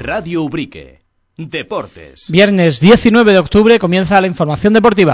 Radio Ubrique. Deportes. Viernes 19 de octubre comienza la información deportiva.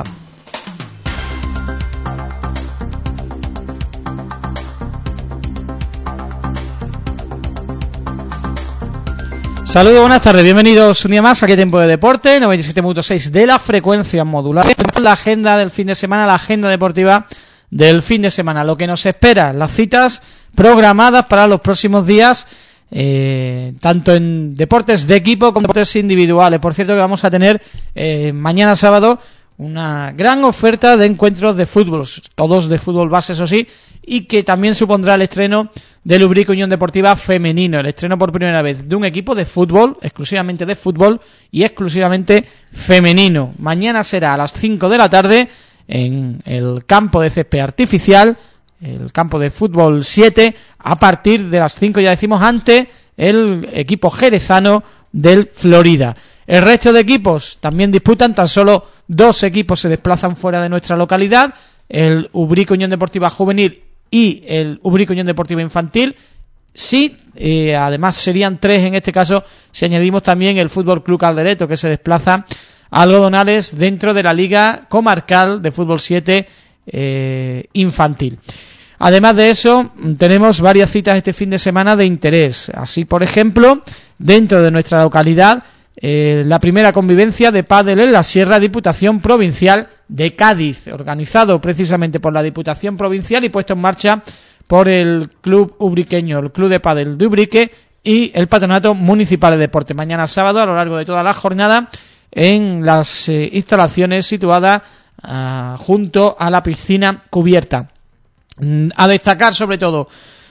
Saludos, buenas tardes, bienvenidos un día más a Qué Tiempo de Deporte, 97.6 de la frecuencia modular. La agenda del fin de semana, la agenda deportiva del fin de semana, lo que nos espera, las citas programadas para los próximos días, tanto en deportes de equipo como deportes individuales. Por cierto que vamos a tener mañana sábado una gran oferta de encuentros de fútbol, todos de fútbol base, eso sí, y que también supondrá el estreno del Ubrique Unión Deportiva femenino, el estreno por primera vez de un equipo de fútbol, exclusivamente de fútbol y exclusivamente femenino. Mañana será a las 5 de la tarde en el campo de césped artificial, el campo de fútbol 7, a partir de las 5, ya decimos, ante el equipo jerezano del Florida. El resto de equipos también disputan, tan solo 2 equipos se desplazan fuera de nuestra localidad, el Ubrique Unión Deportiva Juvenil y el Ubrique Unión Deportiva Infantil. Sí, además serían 3 en este caso, si añadimos también el Fútbol Club Caldereto, que se desplaza a Algodonales dentro de la Liga Comarcal de Fútbol 7 infantil. Además de eso, tenemos varias citas este fin de semana de interés. Así, por ejemplo, dentro de nuestra localidad, la primera convivencia de pádel en la Sierra, Diputación Provincial de Cádiz, organizado precisamente por la Diputación Provincial y puesto en marcha por el Club Ubriqueño, el Club de Pádel de Ubrique y el Patronato Municipal de Deporte. Mañana sábado, a lo largo de toda la jornada, en las instalaciones situadas junto a la piscina cubierta. A destacar sobre todo,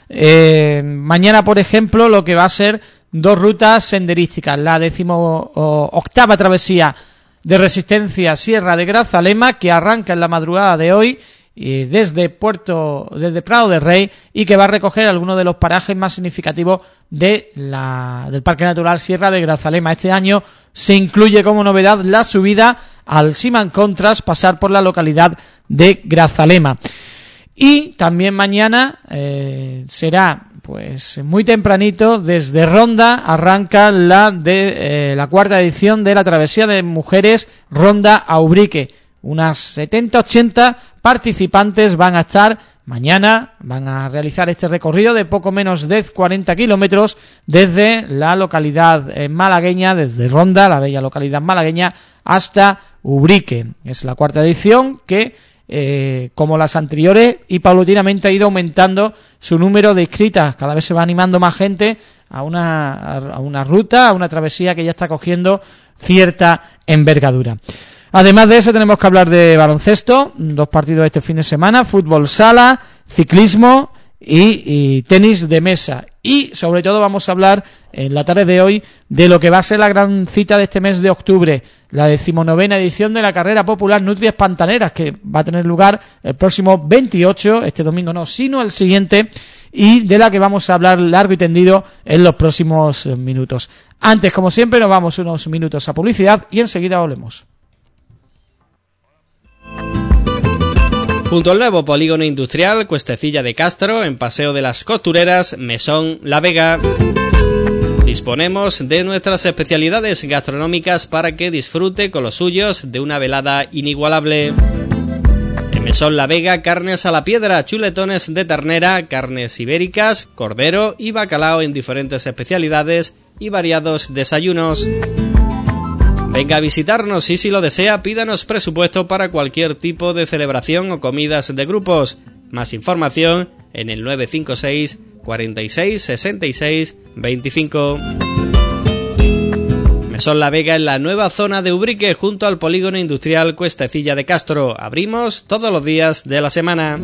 mañana por ejemplo, lo que va a ser 2 rutas senderísticas, la 18ª travesía de resistencia Sierra de Grazalema, que arranca en la madrugada de hoy desde Prado de Rey, y que va a recoger algunos de los parajes más significativos del Parque Natural Sierra de Grazalema. Este año se incluye como novedad la subida al Simancón tras pasar por la localidad de Grazalema. Y también mañana será pues muy tempranito, desde Ronda arranca la 4ª edición de la travesía de mujeres Ronda a Ubrique. Unas 70-80 participantes van a estar mañana, van a realizar este recorrido de poco menos de 40 kilómetros desde la localidad malagueña, desde Ronda, la bella localidad malagueña, hasta Ubrique. Es la 4ª edición que, como las anteriores, y paulatinamente ha ido aumentando su número de inscritas. Cada vez se va animando más gente a una ruta, a una travesía que ya está cogiendo cierta envergadura. Además de eso, tenemos que hablar de baloncesto, 2 partidos este fin de semana, fútbol sala, ciclismo y tenis de mesa. Y sobre todo vamos a hablar en la tarde de hoy de lo que va a ser la gran cita de este mes de octubre, la 19ª edición de la carrera popular Nutrias Pantaneras, que va a tener lugar el próximo 28, este domingo no, sino el siguiente, y de la que vamos a hablar largo y tendido en los próximos minutos. Antes, como siempre, nos vamos unos minutos a publicidad y enseguida volvemos. Junto al nuevo polígono industrial Cuestecilla de Castro, en Paseo de las Costureras, Mesón La Vega, disponemos de nuestras especialidades gastronómicas para que disfrute con los suyos de una velada inigualable. En Mesón La Vega, carnes a la piedra, chuletones de ternera, carnes ibéricas, cordero y bacalao en diferentes especialidades y variados desayunos. Venga a visitarnos y, si lo desea, pídanos presupuesto para cualquier tipo de celebración o comidas de grupos. Más información en el 956 46 66 25. Mesón La Vega, en la nueva zona de Ubrique, junto al polígono industrial Cuestecilla de Castro. Abrimos todos los días de la semana.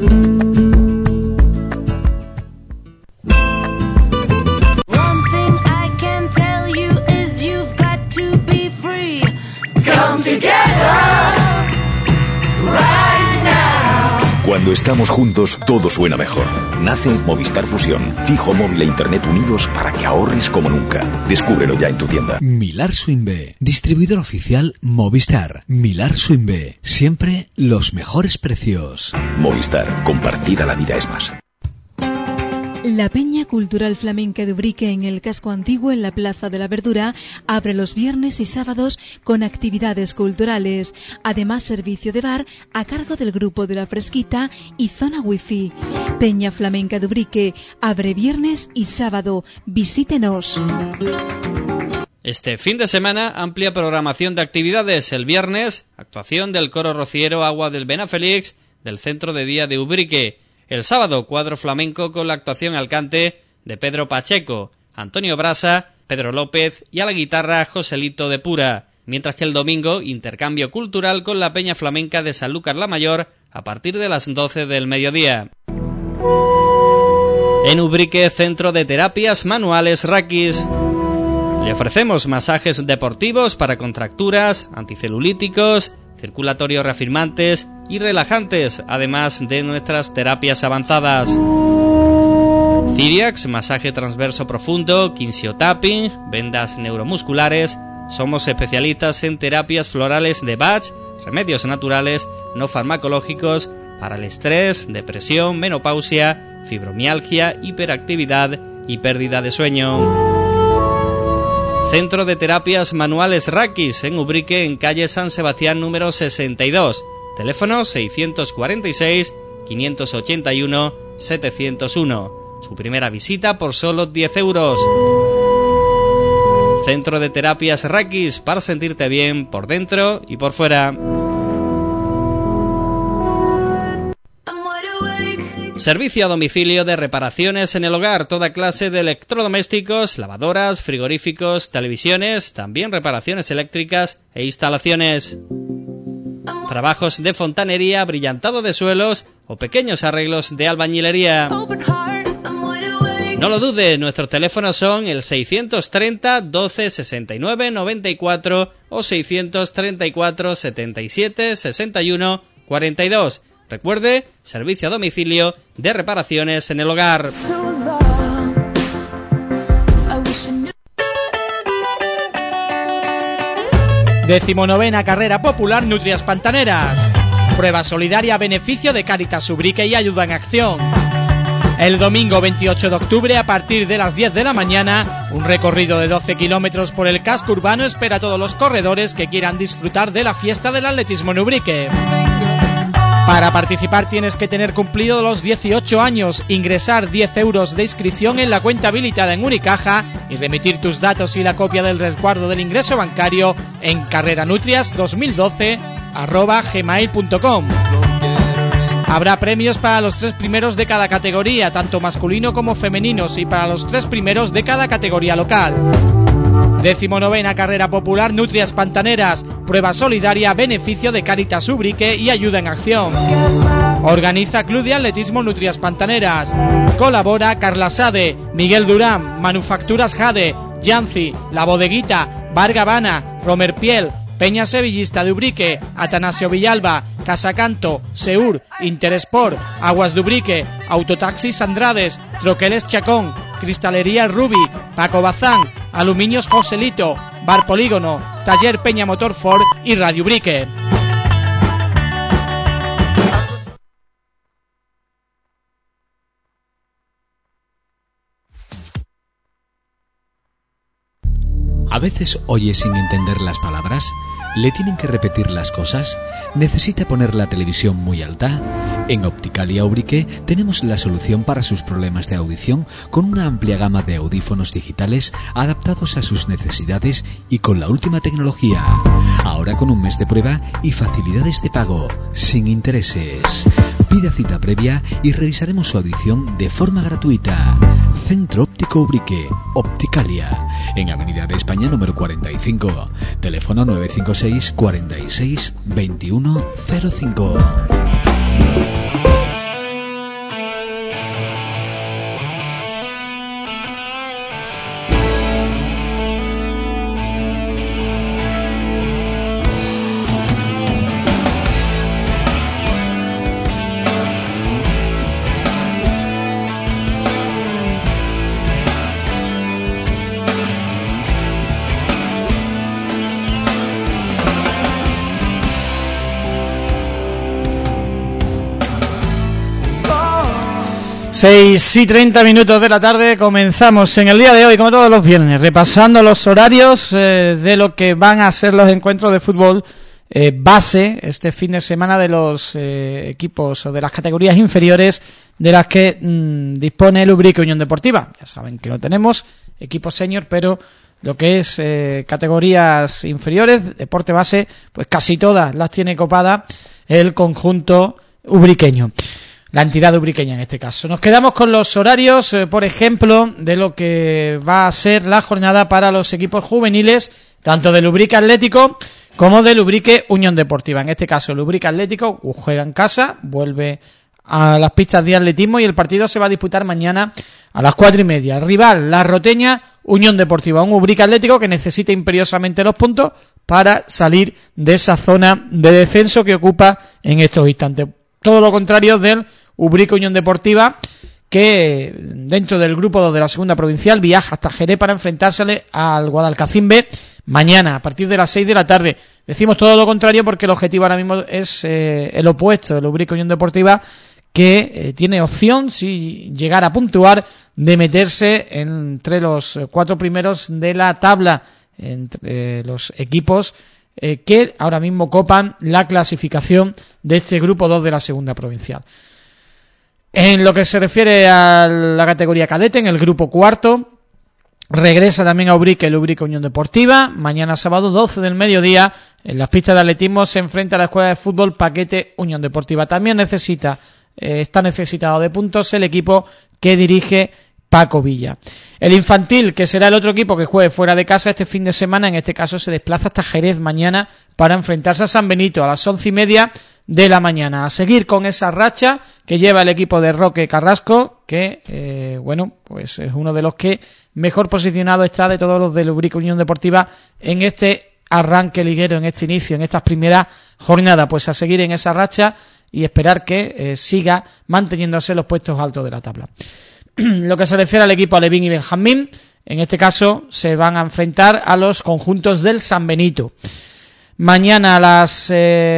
Cuando estamos juntos, todo suena mejor. Nace Movistar Fusión. Fijo, móvil e internet unidos para que ahorres como nunca. Descúbrelo ya en tu tienda. Millar Swinbe, distribuidor oficial Movistar. Millar Swinbe, siempre los mejores precios. Movistar, compartida la vida es más. La Peña Cultural Flamenca de Ubrique en el casco antiguo en la Plaza de la Verdura abre los viernes y sábados con actividades culturales. Además, servicio de bar a cargo del Grupo de la Fresquita y zona wifi. Peña Flamenca de Ubrique abre viernes y sábado. Visítenos. Este fin de semana, amplia programación de actividades. El viernes, actuación del coro rociero Agua del Benafélix del Centro de Día de Ubrique. El sábado, cuadro flamenco con la actuación al cante de Pedro Pacheco, Antonio Brasa, Pedro López y a la guitarra Joselito de Pura. Mientras que el domingo, intercambio cultural con la Peña Flamenca de Sanlúcar la Mayor a partir de las 12 del mediodía. En Ubrique, Centro de Terapias Manuales Rakis. Le ofrecemos masajes deportivos para contracturas, anticelulíticos, circulatorios reafirmantes y relajantes, además de nuestras terapias avanzadas. Ciriax, masaje transverso profundo, kinsiotapping, vendas neuromusculares. Somos especialistas en terapias florales de Bach, remedios naturales, no farmacológicos, para el estrés, depresión, menopausia, fibromialgia, hiperactividad y pérdida de sueño. Centro de Terapias Manuales Rakis en Ubrique, en calle San Sebastián número 62. Teléfono 646 581 701. Su primera visita por solo 10 euros. Centro de Terapias Rakis, para sentirte bien por dentro y por fuera. Servicio a domicilio de reparaciones en el hogar, toda clase de electrodomésticos, lavadoras, frigoríficos, televisiones, también reparaciones eléctricas e instalaciones. Trabajos de fontanería, brillantado de suelos o pequeños arreglos de albañilería. No lo dude, nuestros teléfonos son el 630 12 69 94 o 634 77 61 42. Recuerde, servicio a domicilio de reparaciones en el hogar. 19ª Carrera Popular Nutrias Pantaneras. Prueba solidaria a beneficio de Cáritas Ubrique y Ayuda en Acción. El domingo 28 de octubre, a partir de las 10 de la mañana, un recorrido de 12 kilómetros por el casco urbano espera a todos los corredores que quieran disfrutar de la fiesta del atletismo en Ubrique. Para participar tienes que tener cumplido los 18 años, ingresar 10 euros de inscripción en la cuenta habilitada en Unicaja y remitir tus datos y la copia del resguardo del ingreso bancario en carreranutrias2012@gmail.com. Habrá premios para los 3 primeros de cada categoría, tanto masculino como femeninos, y para los 3 primeros de cada categoría local. 19ª Carrera Popular Nutrias Pantaneras, prueba solidaria a beneficio de Cáritas Ubrique y Ayuda en Acción. Organiza Club de Atletismo Nutrias Pantaneras. Colabora Carla Sade, Miguel Durán, Manufacturas Jade, Yancy, La Bodeguita, Bar Gavana, Romer Piel, Peña Sevillista de Ubrique, Atanasio Villalba, Casacanto, Seur, Interesport, Aguas de Ubrique, Autotaxis Andrades, Troqueles Chacón, Cristalería Rubi, Paco Bazán, Aluminios Joselito, Bar Polígono, Taller Peña Motor Ford y Radio Ubrique. A veces oye sin entender las palabras, le tienen que repetir las cosas, necesita poner la televisión muy alta. En Opticalia Ubrique tenemos la solución para sus problemas de audición con una amplia gama de audífonos digitales adaptados a sus necesidades y con la última tecnología. Ahora con un mes de prueba y facilidades de pago, sin intereses. Pida cita previa y revisaremos su audición de forma gratuita. Centro Óptico Ubrique, Opticalia, en Avenida de España número 45. Teléfono 956 46 21 05. 6:30 de la tarde, comenzamos en el día de hoy, como todos los viernes, repasando los horarios de lo que van a ser los encuentros de fútbol base este fin de semana de los equipos o de las categorías inferiores de las que dispone el Ubrique Unión Deportiva. Ya saben que no tenemos equipos senior, pero lo que es categorías inferiores, deporte base, pues casi todas las tiene copada el conjunto ubriqueño. La entidad ubriqueña en este caso. Nos quedamos con los horarios, por ejemplo, de lo que va a ser la jornada para los equipos juveniles, tanto del Ubrique Atlético como del Ubrique Unión Deportiva. En este caso, el Ubrique Atlético juega en casa, vuelve a las pistas de atletismo y el partido se va a disputar mañana a las 4:30. El rival, la Roteña Unión Deportiva, un Ubrique Atlético que necesita imperiosamente los puntos para salir de esa zona de descenso que ocupa en estos instantes. Todo lo contrario del Ubrique Unión Deportiva, que dentro del grupo 2 de la segunda provincial viaja hasta Jerez para enfrentársele al Guadalcacín B mañana a partir de las 6 de la tarde. Decimos todo lo contrario porque el objetivo ahora mismo es el opuesto, el Ubrique Unión Deportiva, que tiene opción, si llegara a puntuar, de meterse entre los 4 primeros de la tabla, entre los equipos que ahora mismo copan la clasificación de este grupo 2 de la segunda provincial. En lo que se refiere a la categoría cadete, en el grupo cuarto, regresa también a Ubrique el Ubrique Unión Deportiva. Mañana sábado 12 del mediodía, en las pistas de atletismo, se enfrenta a la escuela de fútbol Paquete Unión Deportiva. También está necesitado de puntos el equipo que dirige Paco Villa. El infantil, que será el otro equipo que juegue fuera de casa este fin de semana, en este caso se desplaza hasta Jerez mañana para enfrentarse a San Benito a las 11:30 de la mañana. A seguir con esa racha que lleva el equipo de Roque Carrasco, que pues es uno de los que mejor posicionado está de todos los del Ubrique Unión Deportiva en este arranque liguero, en este inicio, en estas primeras jornadas. Pues a seguir en esa racha y esperar que siga manteniéndose los puestos altos de la tabla. Lo que se refiere al equipo Alevín y Benjamín, en este caso se van a enfrentar a los conjuntos del San Benito. Mañana a las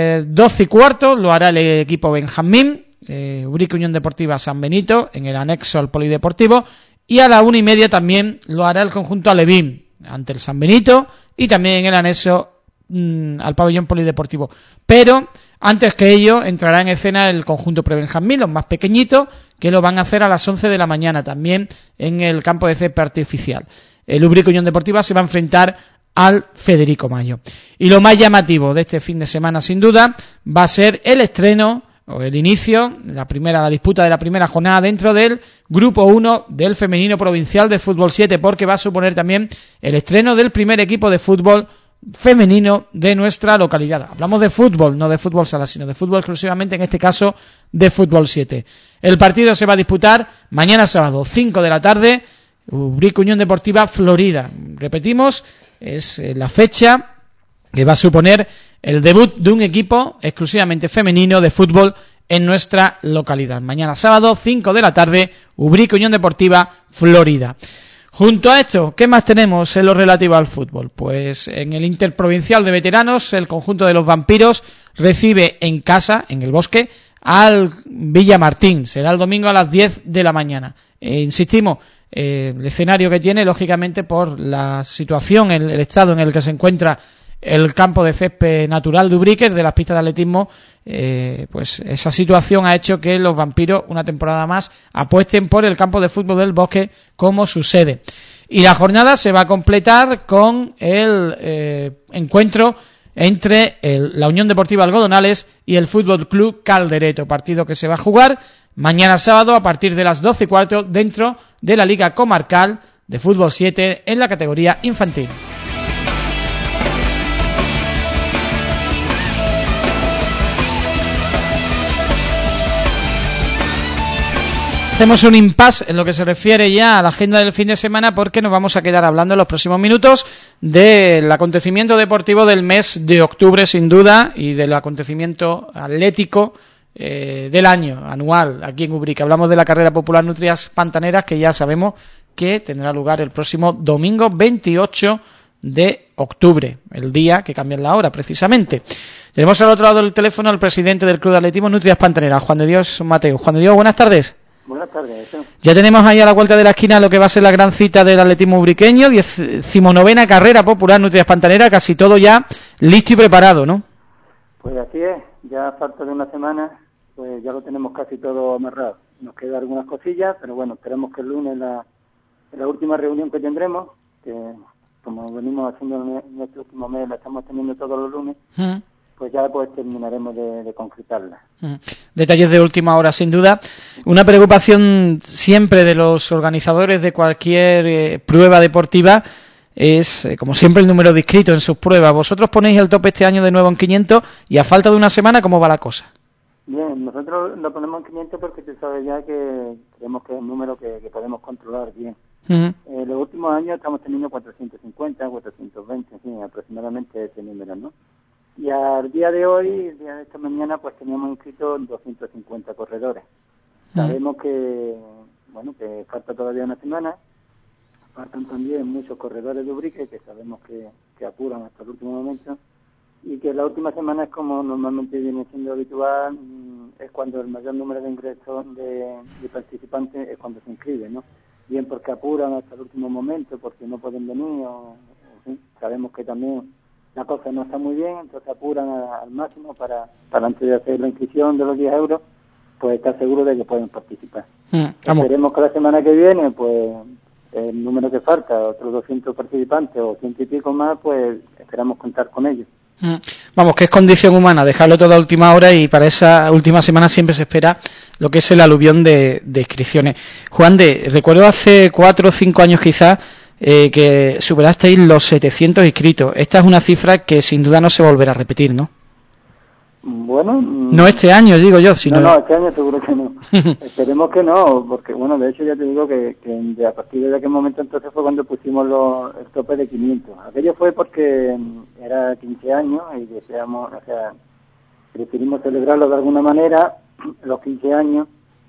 12:15 lo hará el equipo Benjamín, Ubrique Unión Deportiva San Benito, en el anexo al Polideportivo, y a las 1:30 también lo hará el conjunto Alevín, ante el San Benito, y también en el anexo al pabellón Polideportivo. Pero antes que ello entrará en escena el conjunto Prebenjamín, los más pequeñitos, que lo van a hacer a las 11 de la mañana, también en el campo de césped artificial. El Ubrique Unión Deportiva se va a enfrentar al Federico Mayo. Y lo más llamativo de este fin de semana, sin duda, va a ser el estreno o el inicio, la disputa de la primera jornada dentro del grupo 1 del femenino provincial de fútbol 7, porque va a suponer también el estreno del primer equipo de fútbol femenino de nuestra localidad. Hablamos de fútbol, no de fútbol sala, sino de fútbol exclusivamente, en este caso de fútbol 7. El partido se va a disputar mañana sábado, 5 de la tarde, Ubrique Unión Deportiva Florida. Repetimos, es la fecha que va a suponer el debut de un equipo exclusivamente femenino de fútbol en nuestra localidad. Mañana sábado, 5 de la tarde, Ubrique Unión Deportiva Florida. Junto a esto, ¿qué más tenemos en lo relativo al fútbol? Pues en el Interprovincial de Veteranos, el conjunto de los Vampiros recibe en casa, en el Bosque, al Villamartín. Será el domingo a las 10 de la mañana. Insistimos, el escenario que tiene, lógicamente, por la situación, el estado en el que se encuentra el campo de césped natural de Ubrique, de las pistas de atletismo, pues esa situación ha hecho que los Vampiros una temporada más apuesten por el campo de fútbol del Bosque como su sede. Y la jornada se va a completar con el encuentro entre la Unión Deportiva Algodonales y el Fútbol Club Caldereto, partido que se va a jugar mañana sábado a partir de las 12:15 dentro de la Liga Comarcal de Fútbol 7 en la categoría infantil. Hacemos un impasse en lo que se refiere ya a la agenda del fin de semana, porque nos vamos a quedar hablando en los próximos minutos del acontecimiento deportivo del mes de octubre, sin duda, y del acontecimiento atlético del año anual aquí en Ubrique. Hablamos de la carrera popular Nutrias Pantaneras, que ya sabemos que tendrá lugar el próximo domingo 28 de octubre, el día que cambian la hora precisamente. Tenemos al otro lado del teléfono al presidente del Club de Atletismo Nutrias Pantaneras, Juan de Dios Mateo. Juan de Dios, buenas tardes. Buenas tardes. ¿Sí? Ya tenemos ahí a la vuelta de la esquina lo que va a ser la gran cita del atletismo ubriqueño, 19ª carrera popular Nutrias Pantanera, casi todo ya listo y preparado, ¿no? Pues así es, ya falta de una semana, pues ya lo tenemos casi todo amarrado. Nos quedan algunas cosillas, pero bueno, esperemos que el lunes, la última reunión que tendremos, que como venimos haciendo en este último mes, la estamos teniendo todos los lunes, pues ya pues terminaremos de concretarla. Detalles de última hora, sin duda. Una preocupación siempre de los organizadores de cualquier prueba deportiva es, como siempre, el número de inscritos en sus pruebas. Vosotros ponéis el tope este año de nuevo en 500 y a falta de una semana, ¿cómo va la cosa? Bien, nosotros lo ponemos en 500 porque tú sabes ya que creemos que es un número que podemos controlar bien. Los últimos años estamos teniendo 450, 420, en fin, aproximadamente ese número, ¿no? Y al día de hoy, el día de esta mañana, pues teníamos inscritos 250 corredores. Sabemos que, bueno, que falta todavía una semana. Faltan también muchos corredores de Ubrique que sabemos que apuran hasta el último momento. Y que la última semana es como normalmente viene siendo habitual, es cuando el mayor número de ingresos de participantes es cuando se inscriben, ¿no? Bien porque apuran hasta el último momento, porque no pueden venir, o ¿sí? Sabemos que también la cosa no está muy bien, entonces apuran al máximo para antes de hacer la inscripción de los 10 euros, pues estar seguro de que pueden participar. Esperemos que la semana que viene, pues el número que falta, otros 200 participantes o 100 y pico más, pues esperamos contar con ellos. Vamos, que es condición humana dejarlo todo a última hora y para esa última semana siempre se espera lo que es el aluvión de inscripciones. Juan recuerdo hace 4 o 5 años quizás que superasteis los 700 inscritos. Esta es una cifra que sin duda no se volverá a repetir, ¿no? Bueno... No este año, digo yo, sino... No, este año seguro que no. Esperemos que no, porque, bueno, de hecho ya te digo que a partir de aquel momento entonces fue cuando pusimos el tope de 500. Aquello fue porque era 15 años y deseamos, o sea, preferimos celebrarlo de alguna manera, los 15 años,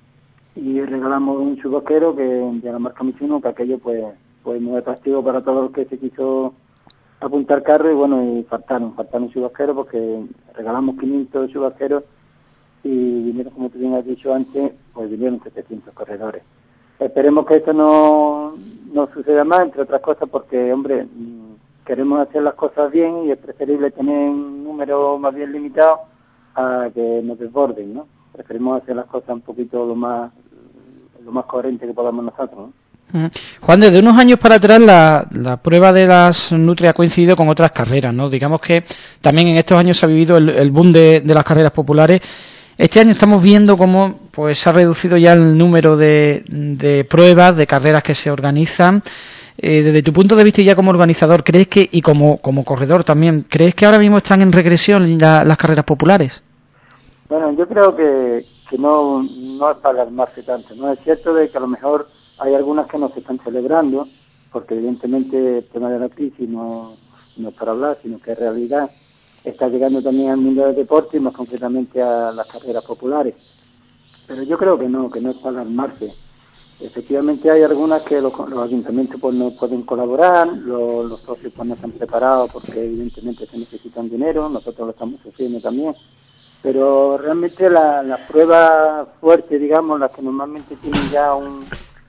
y regalamos un chubasquero de la marca Mizuno, que aquello pues muy atractivo para todos los que se quiso apuntar carro, y bueno, y faltaron chubasqueros porque regalamos 500 chubasqueros y vinieron, como tú bien has dicho antes, pues vinieron 700 corredores. Esperemos que esto no suceda más, entre otras cosas porque, hombre, queremos hacer las cosas bien y es preferible tener un número más bien limitado a que nos desborden, ¿no? Preferimos hacer las cosas un poquito lo más coherente que podamos nosotros, ¿no? Juan, desde unos años para atrás la prueba de las Nutri ha coincidido con otras carreras, ¿no? Digamos que también en estos años se ha vivido el boom de las carreras populares. Este año estamos viendo cómo pues se ha reducido ya el número de pruebas, de carreras que se organizan. Desde tu punto de vista y ya como organizador, ¿crees que, y como corredor también, crees que ahora mismo están en regresión las carreras populares? Bueno, yo creo que no es para alarmarse tanto, ¿no? Es cierto de que a lo mejor hay algunas que no se están celebrando, porque evidentemente el tema de la crisis no es para hablar, sino que en realidad está llegando también al mundo del deporte y más concretamente a las carreras populares. Pero yo creo que no es para alarmarse. Efectivamente hay algunas que los ayuntamientos pues no pueden colaborar, los socios pues no están preparados porque evidentemente se necesitan dinero, nosotros lo estamos sufriendo también. Pero realmente las pruebas fuertes, digamos, las que normalmente tienen ya un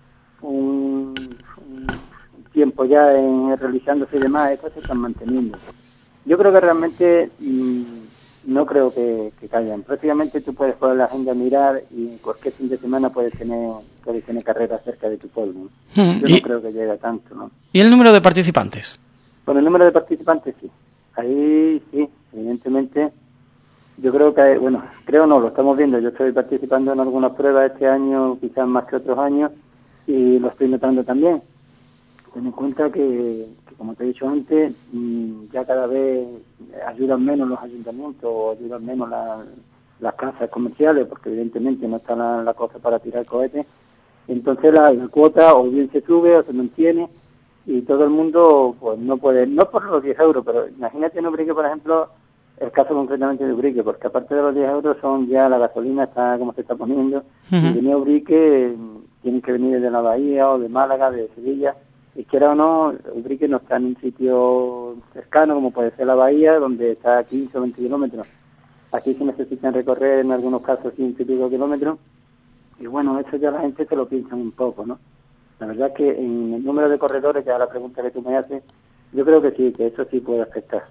tiempo ya en realizándose y demás, estas se están manteniendo. Yo creo que realmente no creo que caigan. Prácticamente tú puedes poner la agenda a mirar y cualquier fin de semana puedes tener carreras cerca de tu pueblo, ¿no? Yo no creo que llegue a tanto, ¿no? ¿Y el número de participantes? Bueno, el número de participantes sí. Ahí sí, evidentemente. Yo creo que, lo estamos viendo. Yo estoy participando en algunas pruebas este año, quizás más que otros años, y lo estoy notando también. Ten en cuenta que como te he dicho antes, ya cada vez ayudan menos los ayuntamientos o ayudan menos las casas comerciales, porque evidentemente no está la cosa para tirar cohetes. Entonces la cuota o bien se sube o se mantiene y todo el mundo pues no puede, no por los 10 euros, pero imagínate en Ubrique, por ejemplo, el caso concretamente de Ubrique, porque aparte de los 10 euros son ya la gasolina, está como se está poniendo, y venir a Ubrique tienen que venir de la Bahía o de Málaga, de Sevilla, y quiera o no, Ubrique no está en un sitio cercano como puede ser la Bahía, donde está a 15 o 20 kilómetros. Aquí se necesitan recorrer en algunos casos 100 y pico kilómetros, Y bueno, eso ya la gente se lo piensa un poco, ¿no? La verdad es que en el número de corredores, ya la pregunta que tú me haces, yo creo que sí, que eso sí puede afectar.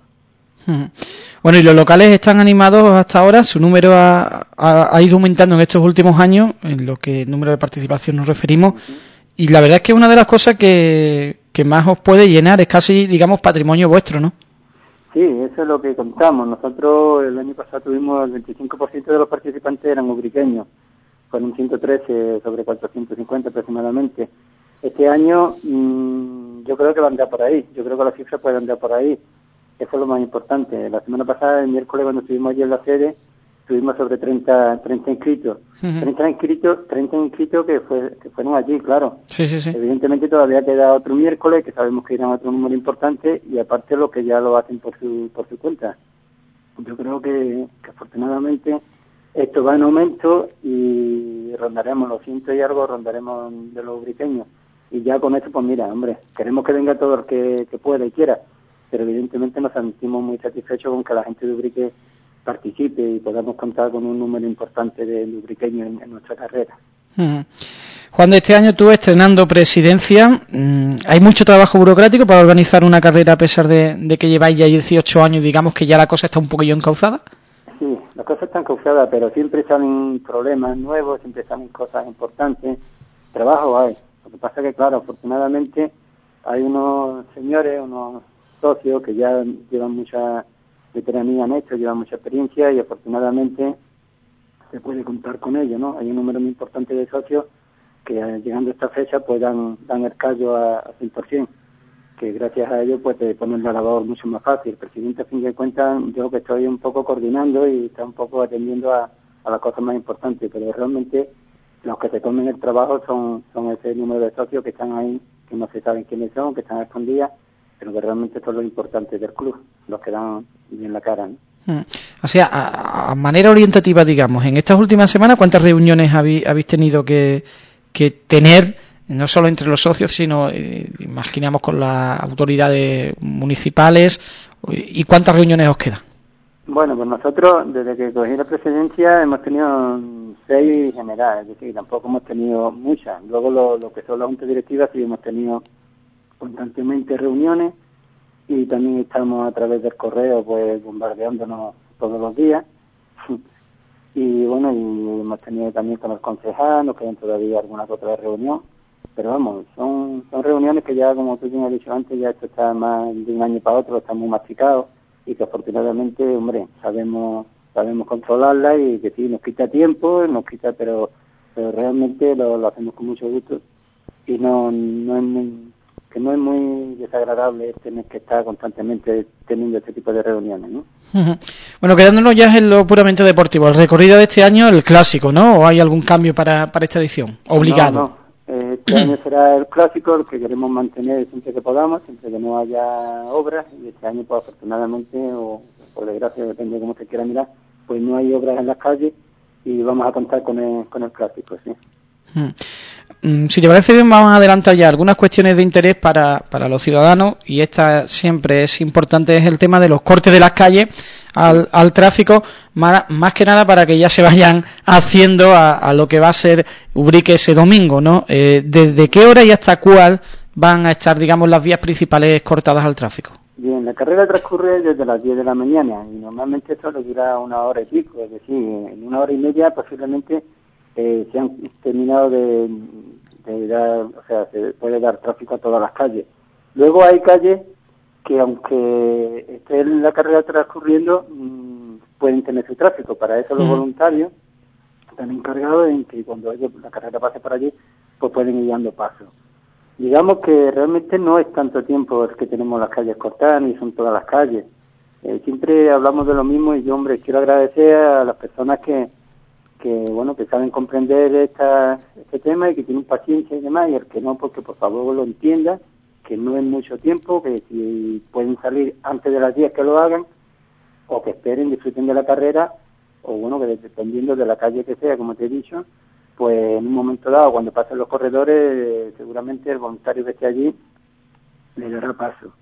Bueno, y los locales están animados hasta ahora, su número ha ido aumentando en estos últimos años, en lo que el número de participación nos referimos, y la verdad es que una de las cosas que más os puede llenar es casi, digamos, patrimonio vuestro, ¿no? Sí, eso es lo que contamos. Nosotros el año pasado tuvimos el 25% de los participantes eran ubriqueños, fueron 113 sobre 450 aproximadamente. Este año yo creo que va a andar por ahí, yo creo que la cifra puede andar por ahí. Eso es lo más importante. La semana pasada, el miércoles, cuando estuvimos allí en la sede, tuvimos sobre 30 inscritos. 30 inscritos que fueron allí, claro. Sí. Evidentemente todavía queda otro miércoles, que sabemos que irán a otro número importante, y aparte lo que ya lo hacen por su cuenta. Yo creo que afortunadamente esto va en aumento y rondaremos los 100 y algo, rondaremos de los ubriqueños. Y ya con esto, pues mira, hombre, queremos que venga todo el que pueda y quiera, pero evidentemente nos sentimos muy satisfechos con que la gente de Ubrique participe y podamos contar con un número importante de ubriqueños en nuestra carrera. Juan, de este año tú estrenando presidencia, ¿hay mucho trabajo burocrático para organizar una carrera a pesar de que lleváis ya 18 años, digamos que ya la cosa está un poquillo encauzada? Sí, la cosa está encauzada, pero siempre salen problemas nuevos, siempre salen cosas importantes. Trabajo hay. Lo que pasa es que, claro, afortunadamente hay unos señores, unos socios que ya llevan mucha veteranía en esto, llevan mucha experiencia y afortunadamente se puede contar con ellos, ¿no? Hay un número muy importante de socios que llegando a esta fecha pues dan el callo a 100%, que gracias a ellos pues te ponen la labor mucho más fácil. El presidente, a fin de cuentas, yo que estoy un poco coordinando y está un poco atendiendo a las cosas más importantes, pero realmente los que se comen el trabajo son ese número de socios que están ahí, que no se saben quiénes son, que están escondidas, pero que realmente son los importantes del club, los que dan bien la cara, ¿no? O sea, a manera orientativa, digamos, en estas últimas semanas, ¿cuántas reuniones habéis tenido que tener, no solo entre los socios, sino, imaginamos, con las autoridades municipales? ¿Y cuántas reuniones os quedan? Bueno, pues nosotros, desde que cogí la presidencia, hemos tenido 6 generales, es decir, tampoco hemos tenido muchas. Luego lo que son las juntas directivas sí hemos tenido constantemente reuniones y también estamos a través del correo pues bombardeándonos todos los días. Y bueno, y hemos tenido también con el concejal, nos quedan todavía alguna otra reunión, pero vamos, son reuniones que ya, como tú bien has dicho antes, ya esto está más de un año para otro, está muy masticado y que afortunadamente, hombre, sabemos controlarla y que sí, nos quita tiempo, pero realmente lo hacemos con mucho gusto y no es muy desagradable tener que estar constantemente teniendo este tipo de reuniones, ¿no? Bueno, quedándonos ya en lo puramente deportivo, el recorrido de este año, el clásico, ¿no? ¿O hay algún cambio para esta edición? Obligado. No. Este año será el clásico, el que queremos mantener siempre que podamos, siempre que no haya obras, y este año, pues afortunadamente, o por desgracia, depende de cómo se quiera mirar, pues no hay obras en las calles y vamos a contar con el clásico, sí. Si te parece bien, vamos a adelantar ya algunas cuestiones de interés para los ciudadanos, y esta siempre es importante, es el tema de los cortes de las calles al tráfico, más que nada para que ya se vayan haciendo a lo que va a ser Ubrique ese domingo, ¿no? ¿Desde qué hora y hasta cuál van a estar, digamos, las vías principales cortadas al tráfico? Bien, la carrera transcurre desde las 10 de la mañana y normalmente esto le dura 1 hora y pico, es decir, en 1 hora y media posiblemente se han terminado de dar, o sea, se puede dar tráfico a todas las calles. Luego hay calles que, aunque esté la carrera transcurriendo, pueden tener su tráfico. Para eso los voluntarios están encargados en que cuando la carrera pase por allí, pues pueden ir dando paso. Digamos que realmente no es tanto tiempo el que tenemos las calles cortadas, ni son todas las calles. Siempre hablamos de lo mismo y yo, hombre, quiero agradecer a las personas que saben comprender este tema y que tienen paciencia y demás, y el que no, porque por favor lo entienda, que no es mucho tiempo, que si pueden salir antes de las 10 que lo hagan, o que esperen, disfruten de la carrera, o bueno, que dependiendo de la calle que sea, como te he dicho, pues en un momento dado, cuando pasen los corredores, seguramente el voluntario que esté allí le dará paso.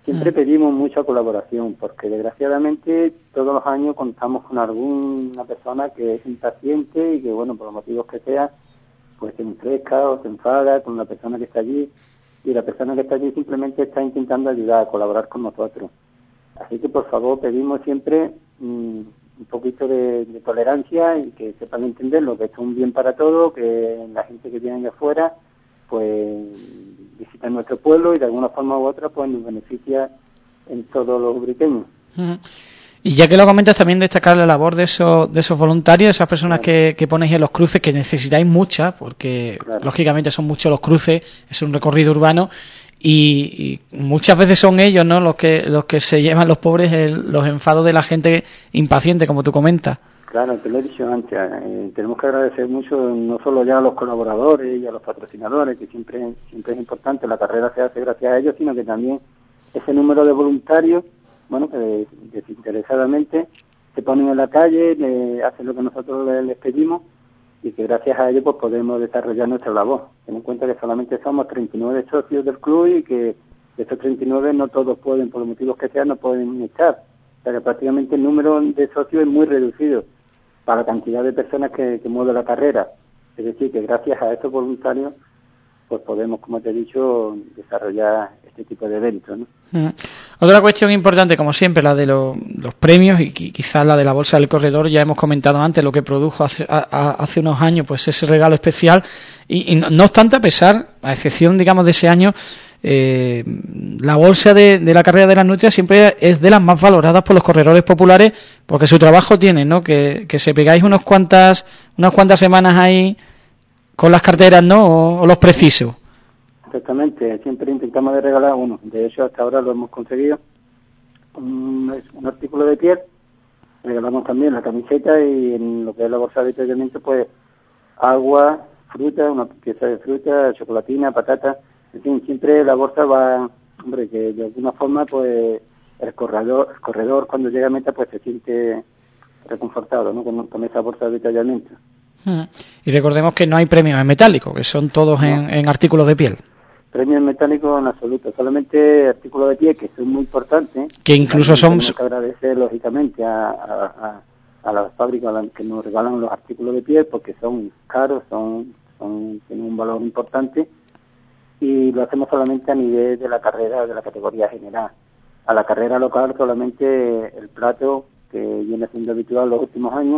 Siempre pedimos mucha colaboración, porque desgraciadamente todos los años contamos con alguna persona que es impaciente y que, bueno, por los motivos que sea, pues se enfresca o se enfada con la persona que está allí, y la persona que está allí simplemente está intentando ayudar, a colaborar con nosotros. Así que, por favor, pedimos siempre un poquito de tolerancia y que sepan entenderlo, que esto es un bien para todos, que la gente que viene de afuera pues visita nuestro pueblo y de alguna forma u otra pues nos beneficia en todos los ubriqueños. Y ya que lo comentas, también destacar la labor de esos voluntarios, esas personas que ponéis en los cruces, que necesitáis muchas, porque lógicamente son muchos los cruces, es un recorrido urbano, y muchas veces son ellos, ¿no?, los que se llevan, los pobres, los enfados de la gente impaciente, como tú comentas. Claro, te lo he dicho antes, tenemos que agradecer mucho no solo ya a los colaboradores y a los patrocinadores, que siempre es importante, la carrera se hace gracias a ellos, sino que también ese número de voluntarios, bueno, que desinteresadamente se ponen en la calle, hacen lo que nosotros les pedimos, y que gracias a ellos pues podemos desarrollar nuestra labor. Ten en cuenta que solamente somos 39 socios del club y que de estos 39 no todos pueden, por los motivos que sean, no pueden estar. O sea que prácticamente el número de socios es muy reducido para la cantidad de personas que mueve la carrera. Es decir, que gracias a estos voluntarios pues podemos, como te he dicho, desarrollar este tipo de eventos, ¿no? Otra cuestión importante, como siempre, la de los premios y quizás la de la bolsa del corredor. Ya hemos comentado antes lo que produjo hace unos años, pues ese regalo especial, y no obstante, a excepción, digamos, de ese año, la bolsa de la carrera de las nutrias siempre es de las más valoradas por los corredores populares, porque su trabajo tiene, ¿no?, que se pegáis unas cuantas semanas ahí con las carteras, ¿no?, o los precisos. Exactamente, siempre intentamos de regalar uno. De hecho, hasta ahora lo hemos conseguido. Un artículo de piel, regalamos también la camiseta, y en lo que es la bolsa de detallamiento, pues agua, fruta, una pieza de fruta, chocolatina, patata. En fin, siempre la bolsa va, hombre, que de alguna forma pues el corredor cuando llega a meta pues se siente reconfortado, ¿no?, con esa bolsa de detallamiento. Y recordemos que no hay premios en metálico, que son todos en artículos de piel. Premios metálicos en absoluto, solamente artículos de piel, que son muy importantes. Que incluso son... Tenemos que agradecer, lógicamente, a las fábricas que nos regalan los artículos de piel, porque son caros, tienen un valor importante, y lo hacemos solamente a nivel de la carrera, de la categoría general. A la carrera local solamente el plato, que viene siendo habitual los últimos años,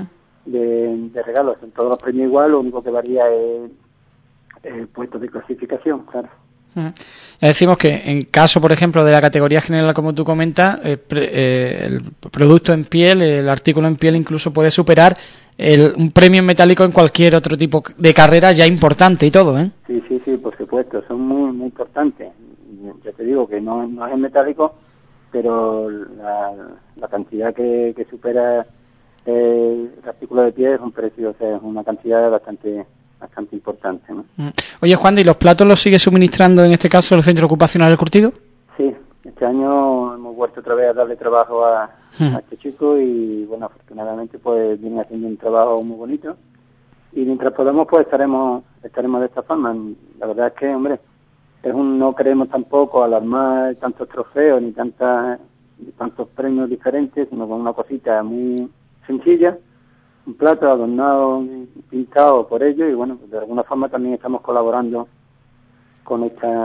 de regalos. Son todos los premios igual, lo único que varía es el puesto de clasificación, claro. Ya decimos que en caso, por ejemplo, de la categoría general, como tú comentas, el producto en piel, el artículo en piel, incluso puede superar un premio en metálico en cualquier otro tipo de carrera ya importante y todo, ¿eh? Sí, por supuesto, son muy, muy importantes. Ya te digo que no es en metálico, pero la cantidad que supera el artículo de piel es un precio, o sea, es una cantidad bastante importante, ¿no? Oye, Juan, ¿y los platos los sigue suministrando en este caso el Centro Ocupacional del Curtido? Sí, este año hemos vuelto otra vez a darle trabajo a este chico, y bueno, afortunadamente pues viene haciendo un trabajo muy bonito, y mientras podamos pues estaremos de esta forma. La verdad es que, hombre, no queremos tampoco alarmar tantos trofeos ni tantos premios diferentes, sino con una cosita muy sencilla, un plato adornado, pintado por ellos, y bueno, pues de alguna forma también estamos colaborando con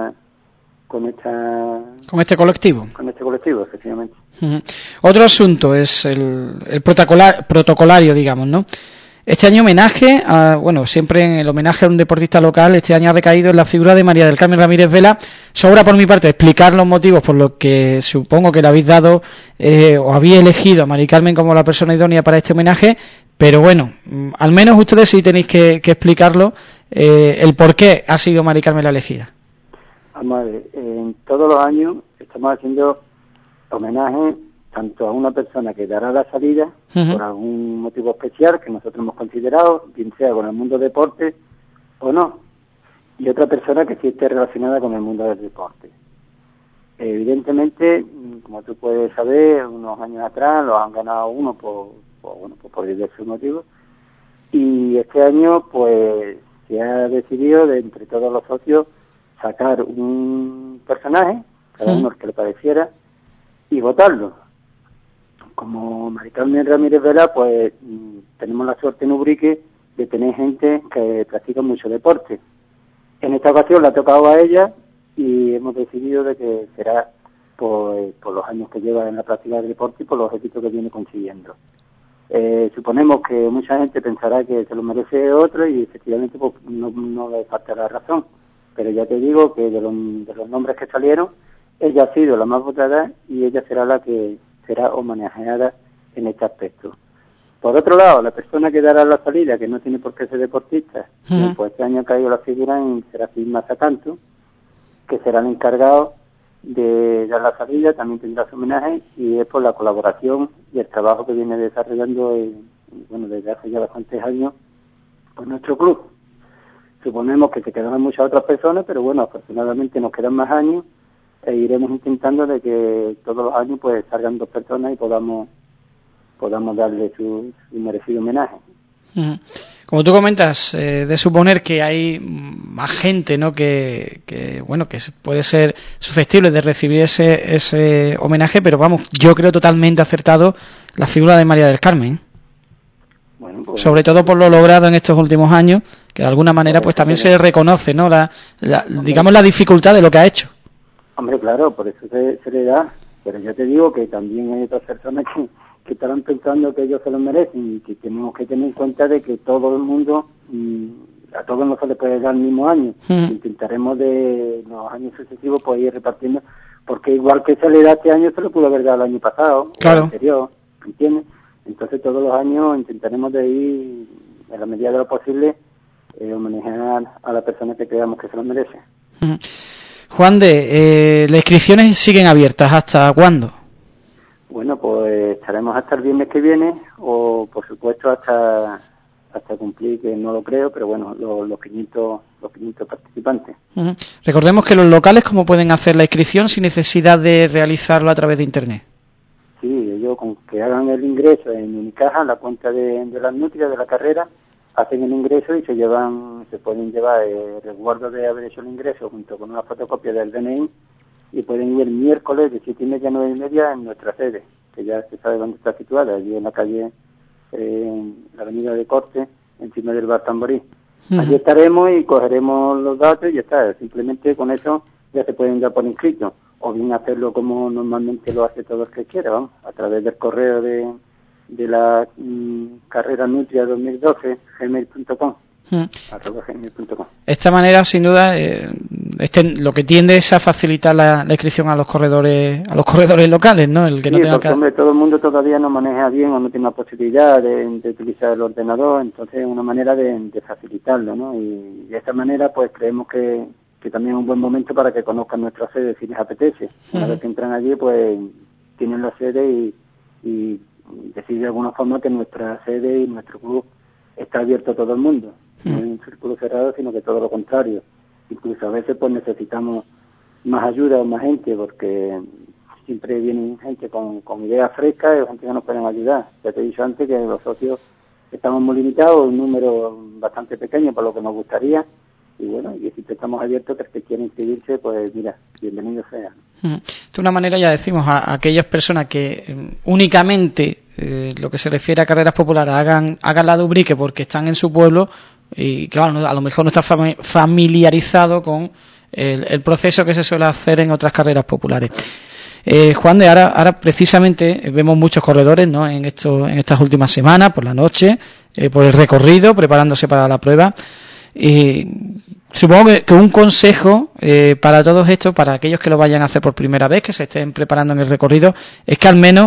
este colectivo. Con este colectivo, efectivamente. Otro asunto es el protocolario, digamos, ¿no? Este año homenaje siempre en el homenaje a un deportista local, este año ha recaído en la figura de María del Carmen Ramírez Vela. Sobra por mi parte explicar los motivos por los que supongo que le habéis dado o habéis elegido a María Carmen como la persona idónea para este homenaje, pero bueno, al menos ustedes sí tenéis que explicarlo, el por qué ha sido María Carmen la elegida. Vamos a ver, en todos los años estamos haciendo homenaje tanto a una persona que dará la salida por algún motivo especial que nosotros hemos considerado, bien sea con el mundo del deporte o no, y otra persona que sí esté relacionada con el mundo del deporte. Evidentemente, como tú puedes saber, unos años atrás los han ganado uno por diversos motivos, y este año pues se ha decidido de entre todos los socios sacar un personaje cada uno el que le pareciera, y votarlo. Como Mari Carmen Ramírez Vela, pues tenemos la suerte en Ubrique de tener gente que practica mucho deporte. En esta ocasión le ha tocado a ella y hemos decidido de que será por los años que lleva en la práctica del deporte y por los éxitos que viene consiguiendo. Suponemos que mucha gente pensará que se lo merece otro y efectivamente pues, no le falta la razón. Pero ya te digo que de los nombres que salieron, ella ha sido la más votada y ella será la que será homenajeada en este aspecto. Por otro lado, la persona que dará la salida, que no tiene por qué ser deportista, pues este año ha caído la figura en Serafín Mazacanto, que será el encargado de dar la salida, también tendrá su homenaje, y es por la colaboración y el trabajo que viene desarrollando desde hace ya bastantes años con nuestro club. Suponemos que se quedarán muchas otras personas, pero bueno, afortunadamente nos quedan más años e iremos intentando de que todos los años pues salgan 2 personas y podamos darle su merecido homenaje. Como tú comentas, de suponer que hay más gente, ¿no? que puede ser susceptible de recibir ese homenaje, pero vamos, yo creo totalmente acertado la figura de María del Carmen. Bueno, pues, sobre todo por lo logrado en estos últimos años, que de alguna manera pues también se reconoce, ¿no? Digamos la dificultad de lo que ha hecho. Hombre, claro, por eso se le da, pero yo te digo que también hay otras personas que estarán pensando que ellos se lo merecen y que tenemos que tener en cuenta de que todo el mundo, a todos no se le puede dar el mismo año. Intentaremos de los años sucesivos pues ir repartiendo, porque igual que se le da este año, se lo pudo haber dado el año pasado, claro, o el anterior, ¿entiendes? Entonces todos los años intentaremos de ir, en la medida de lo posible, homenajear a la persona que creamos que se lo merece. Juan las inscripciones siguen abiertas, ¿hasta cuándo? Bueno, pues estaremos hasta el viernes que viene, o por supuesto hasta cumplir, que no lo creo, pero bueno, los 500 participantes. Recordemos que los locales, ¿cómo pueden hacer la inscripción sin necesidad de realizarlo a través de Internet? Sí, ellos con que hagan el ingreso en Unicaja, la cuenta de las nutrias de la carrera, hacen el ingreso y se pueden llevar el resguardo de haber hecho el ingreso junto con una fotocopia del DNI, y pueden ir el miércoles de 7:30 a 9:30 en nuestra sede, que ya se sabe dónde está situada, allí en la calle, en la avenida de Corte, encima del Bar Tamborí. Allí estaremos y cogeremos los datos y ya está. Simplemente con eso ya se pueden dar por inscritos, o bien hacerlo como normalmente lo hace todo el que quiera, vamos, a través del correo de la carrera Nutria 2012, gmail.com. @gmail.com. Esta manera, sin duda, lo que tiende es a facilitar la inscripción a los corredores locales, ¿no? El que no tenga hombre, todo el mundo todavía no maneja bien o no tiene la posibilidad de utilizar el ordenador, entonces es una manera de facilitarlo, ¿no? Y de esta manera, pues creemos que también es un buen momento para que conozcan nuestra sede si les apetece. Una vez que entran allí, pues tienen la sede y decir de alguna forma que nuestra sede y nuestro club está abierto a todo el mundo. No es un círculo cerrado, sino que todo lo contrario. Incluso a veces pues necesitamos más ayuda o más gente, porque siempre vienen gente con ideas frescas y gente que nos pueden ayudar. Ya te he dicho antes que los socios estamos muy limitados, un número bastante pequeño para lo que nos gustaría, y bueno, y siempre estamos abiertos, que el que quiera inscribirse, pues mira, bienvenido sea. De una manera ya decimos a aquellas personas que únicamente lo que se refiere a carreras populares hagan la de Ubrique porque están en su pueblo y claro, a lo mejor no está familiarizado con el proceso que se suele hacer en otras carreras populares. Juan ahora precisamente vemos muchos corredores, ¿no? en estas últimas semanas, por la noche, por el recorrido, preparándose para la prueba. Supongo que un consejo para todos estos, para aquellos que lo vayan a hacer por primera vez, que se estén preparando en el recorrido, es que al menos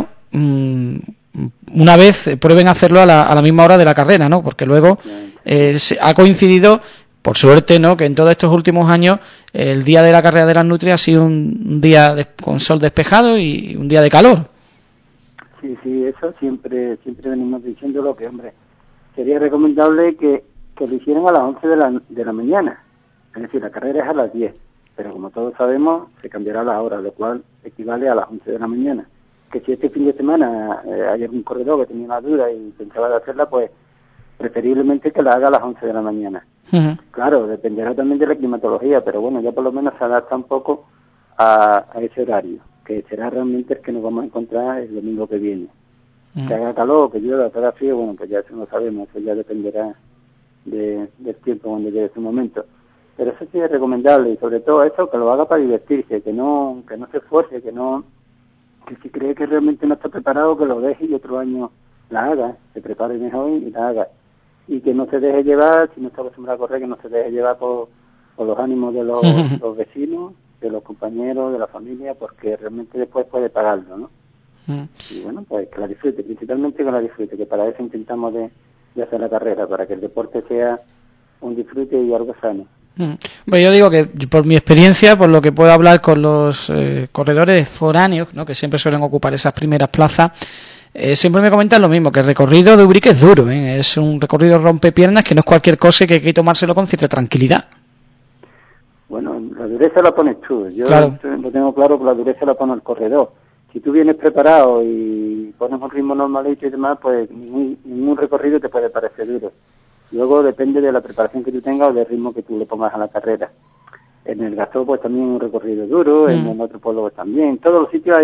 una vez prueben hacerlo a la misma hora de la carrera, ¿no? Porque luego ha coincidido, por suerte, ¿no?, que en todos estos últimos años el día de la carrera de las Nutrias ha sido un día con sol despejado y un día de calor. Sí, eso siempre venimos diciéndolo, que hombre, sería recomendable que lo hicieran a las 11 de la mañana. Es decir, la carrera es a las 10, pero como todos sabemos, se cambiará la hora, lo cual equivale a las 11 de la mañana. Que si este fin de semana hay algún corredor que tenía una duda y pensaba de hacerla, pues preferiblemente que la haga a las 11 de la mañana. Claro, dependerá también de la climatología, pero bueno, ya por lo menos se adapta un poco a ese horario, que será realmente el que nos vamos a encontrar el domingo que viene. Que haga calor, que llueva, que haga frío, bueno, pues ya eso no sabemos, eso ya dependerá del tiempo cuando llegue ese momento. Pero eso sí es recomendable, y sobre todo eso, que lo haga para divertirse, que no se esfuerce, que si cree que realmente no está preparado, que lo deje y otro año la haga, se prepare mejor y la haga. Y que no se deje llevar, si no está acostumbrado a correr, que no se deje llevar por los ánimos de los vecinos, de los compañeros, de la familia, porque realmente después puede pagarlo, ¿no? Y bueno, pues que la disfrute, principalmente que la disfrute, que para eso intentamos de hacer la carrera, para que el deporte sea un disfrute y algo sano. Bueno, yo digo que por mi experiencia, por lo que puedo hablar con los corredores foráneos, ¿no?, que siempre suelen ocupar esas primeras plazas, siempre me comentan lo mismo, que el recorrido de Ubrique es duro, es un recorrido rompepiernas que no es cualquier cosa y que hay que tomárselo con cierta tranquilidad. Bueno, la dureza la pones tú, yo claro. Lo tengo claro que la dureza la pone el corredor. Si tú vienes preparado y pones un ritmo normalito y demás, pues ningún recorrido te puede parecer duro. Luego depende de la preparación que tú tengas o del ritmo que tú le pongas a la carrera. En el Gastó pues también un recorrido duro, en el otro pueblo pues también. En todos los sitios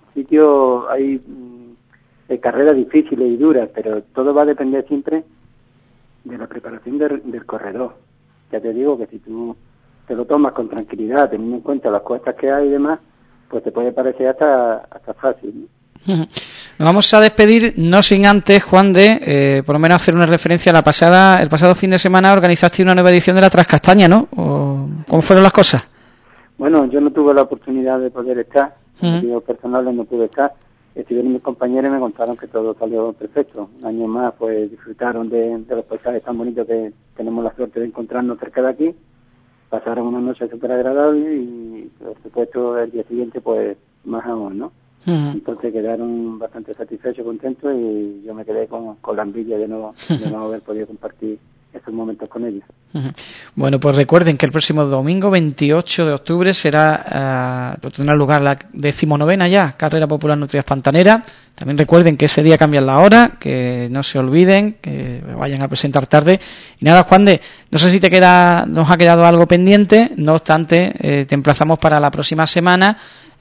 hay carreras difíciles y duras, pero todo va a depender siempre de la preparación del corredor. Ya te digo que si tú te lo tomas con tranquilidad, teniendo en cuenta las cuestas que hay y demás, pues te puede parecer hasta fácil, ¿no? Nos vamos a despedir, no sin antes, Juan, por lo menos hacer una referencia a el pasado fin de semana organizaste una nueva edición de la Trascastaña, ¿no? ¿Cómo fueron las cosas? Bueno, yo no tuve la oportunidad de poder estar, por motivos personales no pude estar. Estuvieron mis compañeros y me contaron que todo salió perfecto. Un año más, pues disfrutaron de los paisajes tan bonitos que tenemos la suerte de encontrarnos cerca de aquí. Pasaron una noche súper agradable y, por supuesto, el día siguiente, pues, más aún, ¿no? Entonces quedaron bastante satisfechos, contentos, y yo me quedé con la envidia de no haber podido compartir esos momentos con ellos. Bueno, pues recuerden que el próximo domingo, 28 de octubre, tendrá lugar la 19ª ya Carrera Popular Nutrias Pantanera. También recuerden que ese día cambian la hora, que no se olviden, que vayan a presentar tarde. Y nada, Juan no sé si nos ha quedado algo pendiente, no obstante, te emplazamos para la próxima semana,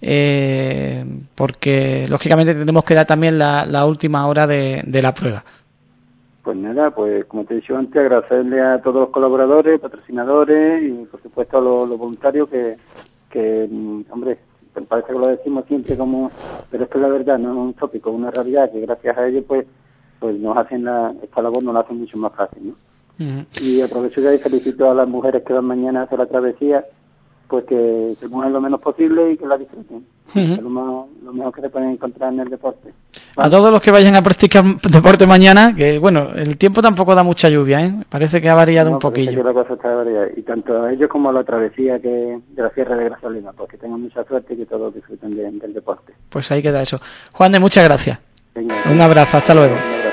porque lógicamente tendremos que dar también la última hora de la prueba. Pues nada, pues como te he dicho antes, agradecerle a todos los colaboradores, patrocinadores y por supuesto a los voluntarios que hombre, parece que lo decimos siempre pero es que la verdad no es un tópico, es una realidad que gracias a ellos pues nos hacen esta labor nos la hacen mucho más fácil, ¿no? Y aprovecho ya y felicito a las mujeres que van mañana a hacer la travesía, pues que se muevan lo menos posible y que la disfruten. Es lo mejor que se pueden encontrar en el deporte. A todos los que vayan a practicar deporte mañana, que bueno, el tiempo tampoco da mucha lluvia, Parece que ha variado un poquillo. Que la cosa está variada. Y tanto a ellos como a la travesía de la Sierra de Grazalema, pues que tengan mucha suerte y que todos disfruten del deporte. Pues ahí queda eso. Juan muchas gracias. Venga, un abrazo, hasta luego. Un abrazo.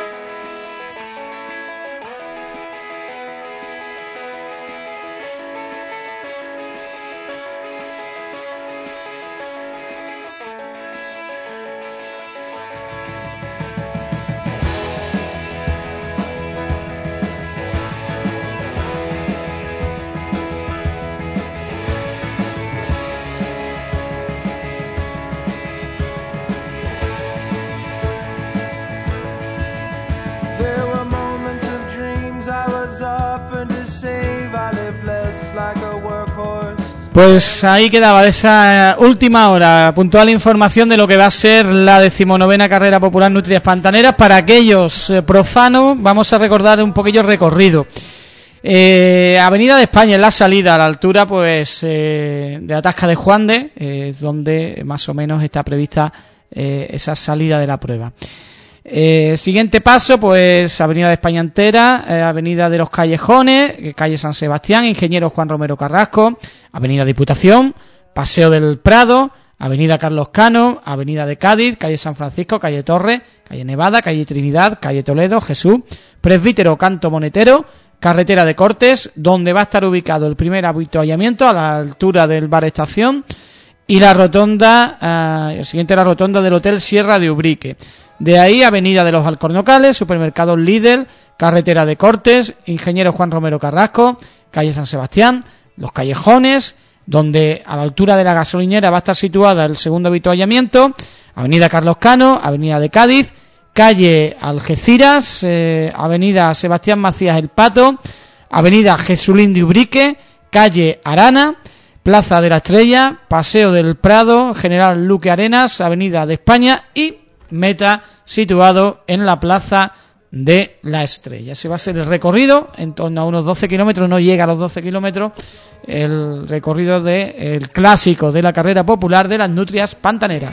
Pues ahí quedaba esa última hora, puntual información de lo que va a ser la 19ª Carrera Popular Nutrias Pantaneras. Para aquellos profanos, vamos a recordar un poquillo el recorrido. Avenida de España, en la salida, a la altura pues de la Tasca de Juan es donde más o menos está prevista esa salida de la prueba. Siguiente paso, pues Avenida de España entera, Avenida de los Callejones, calle San Sebastián, Ingeniero Juan Romero Carrasco, Avenida Diputación, Paseo del Prado, Avenida Carlos Cano, Avenida de Cádiz, calle San Francisco, calle Torre, calle Nevada, calle Trinidad, calle Toledo, Jesús, Presbítero Canto Monetero, carretera de Cortes, donde va a estar ubicado el primer avituallamiento a la altura del Bar Estación, y la rotonda, el siguiente la rotonda del Hotel Sierra de Ubrique. De ahí, Avenida de los Alcornocales, Supermercados Lidl, carretera de Cortes, Ingeniero Juan Romero Carrasco, calle San Sebastián, Los Callejones, donde a la altura de la gasolinera va a estar situada el segundo avituallamiento, avenida Carlos Cano, avenida de Cádiz, calle Algeciras, avenida Sebastián Macías El Pato, avenida Jesulín de Ubrique, calle Arana, Plaza de la Estrella, Paseo del Prado, General Luque Arenas, Avenida de España y meta situado en la Plaza de la Estrella. Ese va a ser el recorrido, en torno a unos 12 kilómetros, no llega a los 12 kilómetros, el recorrido del clásico de la carrera popular de las nutrias pantaneras.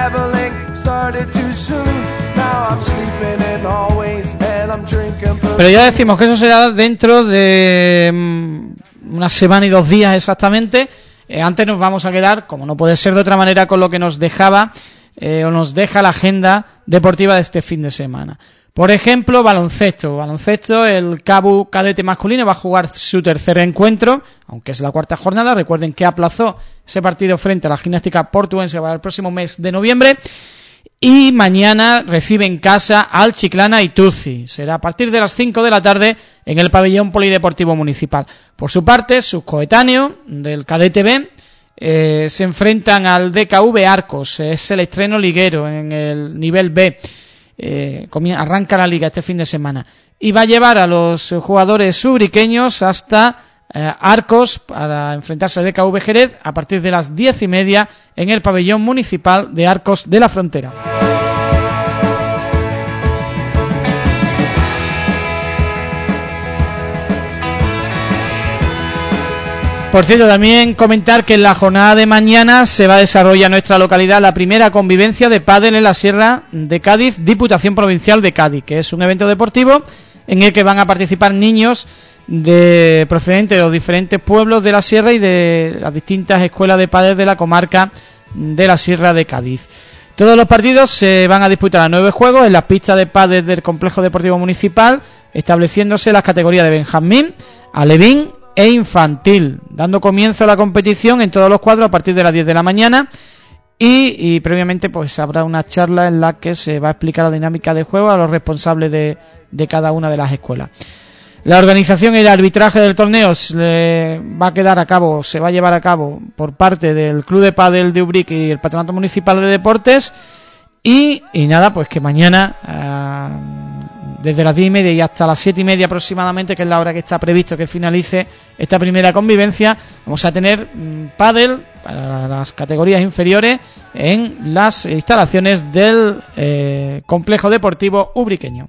Pero ya decimos que eso será dentro de una semana y 2 días exactamente. Antes nos vamos a quedar, como no puede ser de otra manera, con lo que nos dejaba o nos deja la agenda deportiva de este fin de semana. Por ejemplo, baloncesto, el CABU cadete masculino va a jugar su tercer encuentro, aunque es la 4ª jornada. Recuerden que aplazó ese partido frente a la Gimnástica Portuense para el próximo mes de noviembre. Y mañana recibe en casa al Chiclana Ituci. Será a partir de las 5 de la tarde en el pabellón polideportivo municipal. Por su parte, sus coetáneos del cadete B se enfrentan al DKV Arcos. Es el estreno liguero en el nivel B. Arranca la liga este fin de semana. Y va a llevar a los jugadores ubriqueños hasta Arcos para enfrentarse a DKV Jerez a partir de las 10:30 en el pabellón municipal de Arcos de la Frontera. Por cierto, también comentar que en la jornada de mañana se va a desarrollar en nuestra localidad la primera convivencia de pádel en la Sierra de Cádiz, Diputación Provincial de Cádiz, que es un evento deportivo en el que van a participar niños procedentes de los diferentes pueblos de la Sierra y de las distintas escuelas de pádel de la comarca de la Sierra de Cádiz. Todos los partidos se van a disputar a 9 juegos en las pistas de pádel del Complejo Deportivo Municipal, estableciéndose las categorías de Benjamín, Alevín e Infantil, dando comienzo a la competición en todos los cuadros a partir de las 10 de la mañana y previamente pues habrá una charla en la que se va a explicar la dinámica de juego a los responsables de cada una de las escuelas. La organización y el arbitraje del torneo se va a llevar a cabo por parte del Club de Pádel de Ubrique y el Patronato Municipal de Deportes y nada, pues que mañana desde las 10:30 y hasta las 7:30 aproximadamente, que es la hora que está previsto que finalice esta primera convivencia, vamos a tener pádel para las categorías inferiores en las instalaciones del Complejo Deportivo Ubriqueño.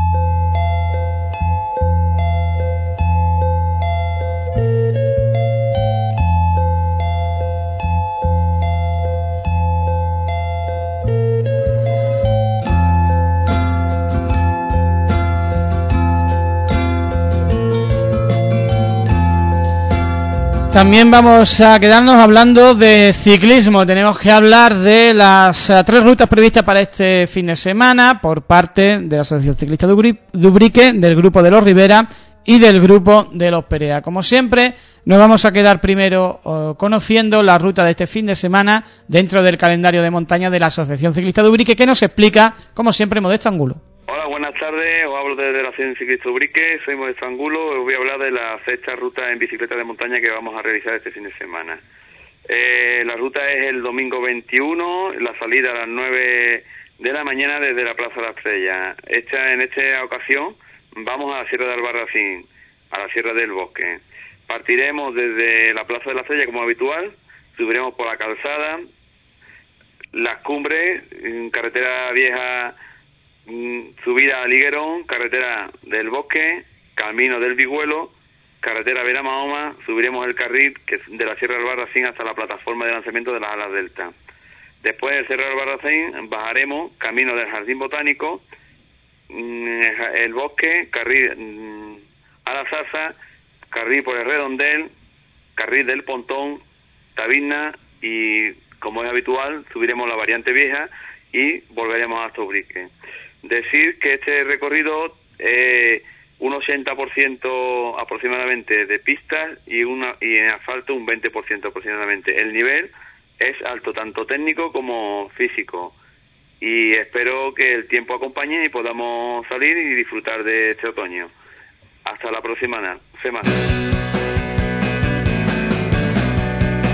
También vamos a quedarnos hablando de ciclismo. Tenemos que hablar de las 3 rutas previstas para este fin de semana por parte de la Asociación Ciclista de Ubrique, del Grupo de los Rivera y del Grupo de los Perea. Como siempre, nos vamos a quedar primero conociendo la ruta de este fin de semana dentro del calendario de montaña de la Asociación Ciclista de Ubrique, que nos explica, como siempre, Modesto Angulo. Hola, buenas tardes, os hablo desde la Asociación Ciclista de Ubrique, soy Modesto Angulo, os voy a hablar de la 6ª ruta en bicicleta de montaña que vamos a realizar este fin de semana. La ruta es el domingo 21, la salida a las 9 de la mañana desde la Plaza de la Estrella. En esta ocasión vamos a la Sierra de Albarracín, a la Sierra del Bosque. Partiremos desde la Plaza de la Estrella como habitual, subiremos por la calzada, las cumbres, carretera vieja, subida a Liguerón, carretera del Bosque, camino del Vigüelo, carretera Vera Mahoma, subiremos el carril que es de la Sierra del Albarracín hasta la plataforma de lanzamiento de las Alas Delta. Después del Cerro del Albarracín bajaremos camino del Jardín Botánico, el Bosque, carril a la Sasa, carril por el Redondel, carril del Pontón, Taberna y, como es habitual, subiremos la variante vieja y volveremos hasta Ubrique. Decir que este recorrido un 80% aproximadamente de pistas y en asfalto un 20% aproximadamente. El nivel es alto, tanto técnico como físico. Y espero que el tiempo acompañe y podamos salir y disfrutar de este otoño. Hasta la próxima semana.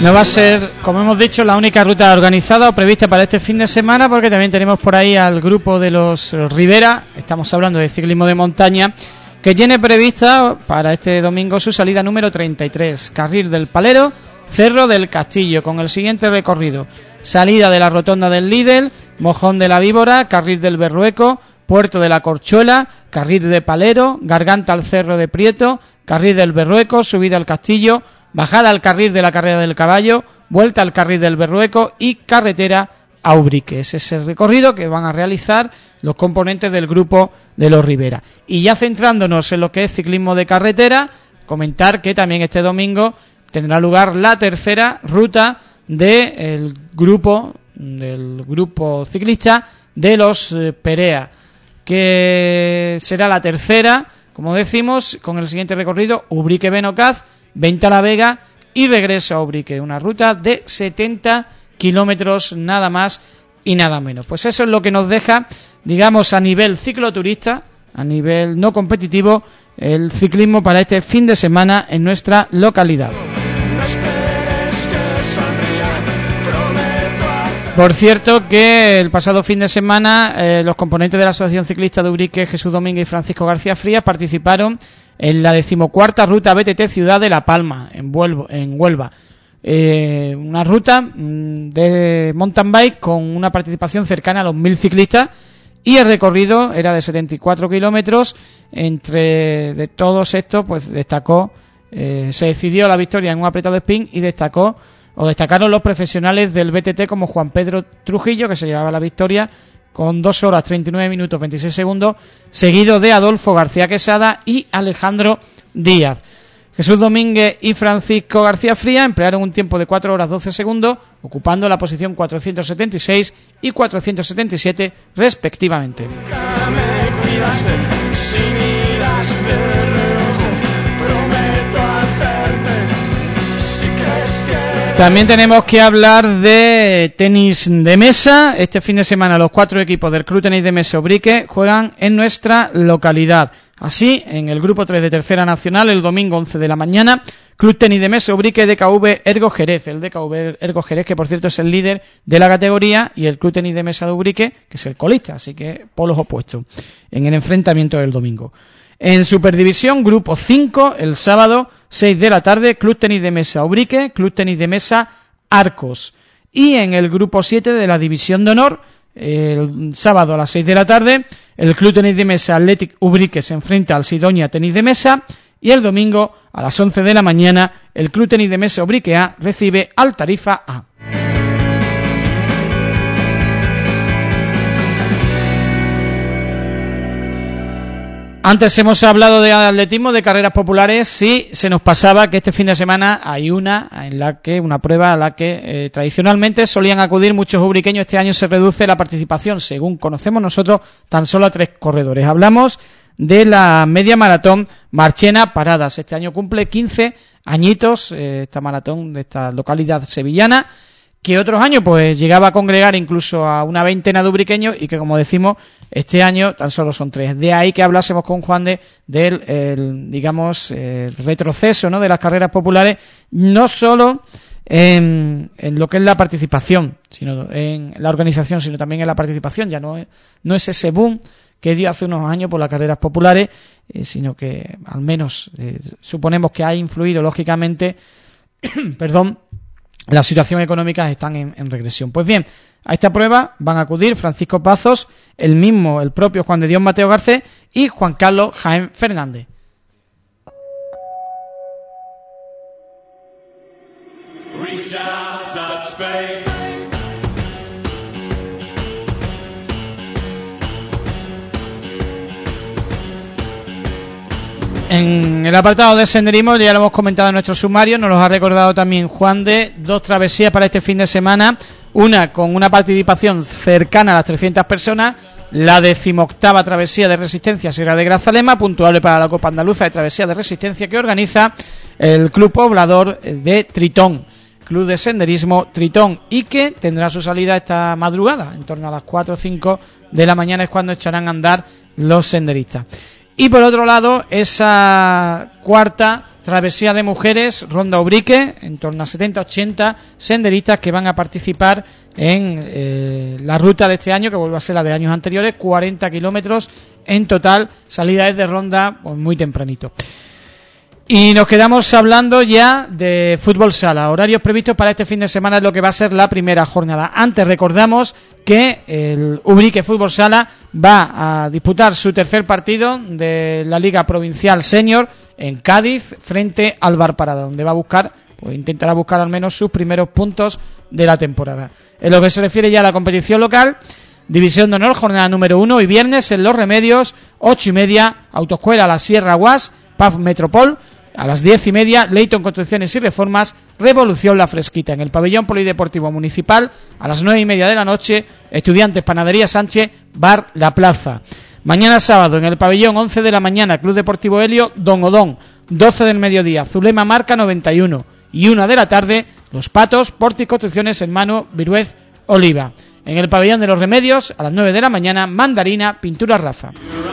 No va a ser, como hemos dicho, la única ruta organizada o prevista para este fin de semana, porque también tenemos por ahí al grupo de los Rivera, estamos hablando de ciclismo de montaña, que tiene prevista para este domingo su salida número 33, Carril del Palero, Cerro del Castillo, con el siguiente recorrido: salida de la rotonda del Lidl, Mojón de la Víbora, Carril del Berrueco, Puerto de la Corchuela, Carril de Palero, Garganta al Cerro de Prieto, Carril del Berrueco, subida al Castillo, bajada al Carril de la Carrera del Caballo, vuelta al Carril del Berrueco y carretera a Ubrique. Ese es el recorrido que van a realizar los componentes del grupo de los Rivera. Y ya centrándonos en lo que es ciclismo de carretera, comentar que también este domingo tendrá lugar la tercera ruta del grupo ciclista de los Perea, que será la tercera, como decimos, con el siguiente recorrido: Ubrique-Benocaz, Venta la Vega y regreso a Ubrique, una ruta de 70 kilómetros, nada más y nada menos. Pues eso es lo que nos deja, digamos, a nivel cicloturista, a nivel no competitivo, el ciclismo para este fin de semana en nuestra localidad. Por cierto, que el pasado fin de semana los componentes de la Asociación Ciclista de Ubrique, Jesús Domínguez y Francisco García Frías, participaron en la 14ª ruta BTT Ciudad de La Palma, en Huelva. Una ruta de mountain bike con una participación cercana a los 1000 ciclistas, y el recorrido era de 74 kilómetros. De todos estos, pues destacó, se decidió la victoria en un apretado sprint, y destacaron los profesionales del BTT como Juan Pedro Trujillo, que se llevaba la victoria con 2 horas 39 minutos 26 segundos, seguido de Adolfo García Quesada y Alejandro Díaz. Jesús Domínguez y Francisco García Frías emplearon un tiempo de 4 horas 12 segundos, ocupando la posición 476 y 477 respectivamente. También tenemos que hablar de tenis de mesa. Este fin de semana los 4 equipos del Club Tenis de Mesa Ubrique juegan en nuestra localidad. Así, en el grupo 3 de Tercera Nacional, el domingo 11 de la mañana, Club Tenis de Mesa Ubrique DKV Ergo Jerez. El DKV Ergo Jerez, que por cierto es el líder de la categoría, y el Club Tenis de Mesa de Ubrique, que es el colista, así que polos opuestos en el enfrentamiento del domingo. En Superdivisión, grupo 5, el sábado 6 de la tarde, Club Tenis de Mesa Ubrique, Club Tenis de Mesa Arcos. Y en el grupo 7 de la División de Honor, el sábado a las 6 de la tarde, el Club Tenis de Mesa Athletic Ubrique se enfrenta al Sidonia Tenis de Mesa, y el domingo a las 11 de la mañana, el Club Tenis de Mesa Ubrique A recibe al Tarifa A. Antes hemos hablado de atletismo, de carreras populares. Sí, se nos pasaba que este fin de semana hay una prueba a la que tradicionalmente solían acudir muchos ubriqueños. Este año se reduce la participación, según conocemos nosotros, tan solo a 3 corredores. Hablamos de la media maratón Marchena Paradas. Este año cumple 15 añitos esta maratón de esta localidad sevillana, que otros años pues llegaba a congregar incluso a una veintena de ubriqueños, y que, como decimos, este año tan solo son 3. De ahí que hablásemos con Juan del retroceso, ¿no?, de las carreras populares, no solo en lo que es la participación, sino en la organización, sino también en la participación. Ya no es ese boom que dio hace unos años por las carreras populares, sino que al menos suponemos que ha influido, lógicamente, las situaciones económicas están en regresión. Pues bien, a esta prueba van a acudir Francisco Pazos, el propio Juan de Dios Mateo Garcés y Juan Carlos Jaén Fernández. En el apartado de senderismo, ya lo hemos comentado en nuestro sumario, nos lo ha recordado también Juan de 2 travesías para este fin de semana, una con una participación cercana a las 300 personas, la 18ª travesía de resistencia Sierra de Grazalema, puntuable para la Copa Andaluza de Travesía de Resistencia que organiza el Club Poblador de Tritón, Club de Senderismo Tritón, y que tendrá su salida esta madrugada, en torno a las 4 o 5 de la mañana es cuando echarán a andar los senderistas. Y por otro lado, esa 4ª travesía de mujeres, Ronda Ubrique, en torno a 70-80 senderistas que van a participar en la ruta de este año, que vuelve a ser la de años anteriores, 40 kilómetros en total, salida desde Ronda pues muy tempranito. Y nos quedamos hablando ya de fútbol sala. Horarios previstos para este fin de semana es lo que va a ser la primera jornada. Antes recordamos que el Ubrique Fútbol Sala va a disputar su tercer partido de la Liga Provincial Senior en Cádiz frente al Bar Parada, donde va a buscar, pues intentará buscar al menos sus primeros puntos de la temporada. En lo que se refiere ya a la competición local, División de Honor, jornada número 1, y viernes en Los Remedios, 8:30, Autoescuela La Sierra Guas, PAF Metropol. A las 10:30, Leyton Construcciones y Reformas, Revolución La Fresquita. En el pabellón polideportivo municipal, a las 9:30 de la noche, Estudiantes Panadería Sánchez, Bar La Plaza. Mañana sábado, en el pabellón, 11 de la mañana, Club Deportivo Helio, Don Odón. 12 del mediodía, Zulema Marca 91. Y 1 de la tarde, Los Patos, Porti Construcciones, Hermano Viruez Oliva. En el pabellón de Los Remedios, a las 9 de la mañana, Mandarina, Pintura Rafa.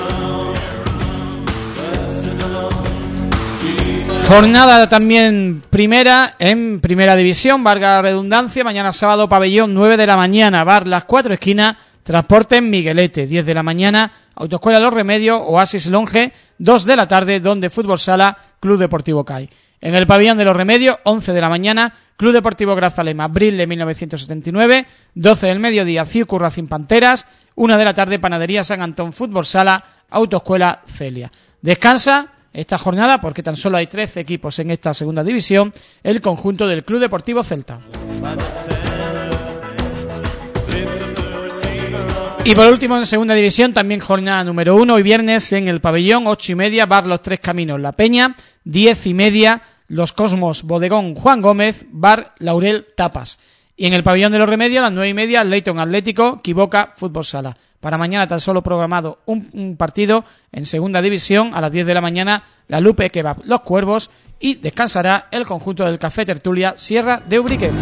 Jornada también primera en Primera División, valga la redundancia. Mañana sábado, pabellón, 9 de la mañana, Bar Las Cuatro Esquinas, Transporte en Miguelete. 10 de la mañana, Autoescuela Los Remedios, Oasis Longe. 2 de la tarde, Donde Fútbol Sala, Club Deportivo CAI. En el pabellón de Los Remedios, 11 de la mañana, Club Deportivo Grazalema, Brille 1979. 12 del mediodía, Ciucu Racing Panteras. 1 de la tarde, Panadería San Antón Fútbol Sala, Autoescuela Celia. Descansa esta jornada, porque tan solo hay 13 equipos en esta segunda división, el conjunto del Club Deportivo Celta. Y por último, en segunda división, también jornada número 1, hoy viernes en el pabellón, 8:30, Bar Los Tres Caminos La Peña. 10:30, Los Cosmos Bodegón Juan Gómez, Bar Laurel Tapas. Y en el pabellón de Los Remedios, a las 9:30, Leyton Atlético, Quiboca Fútbol Sala. Para mañana tan solo programado un partido en segunda división, a las 10 de la mañana, la Lupe Kebab Los Cuervos, y descansará el conjunto del Café Tertulia Sierra de Ubrique.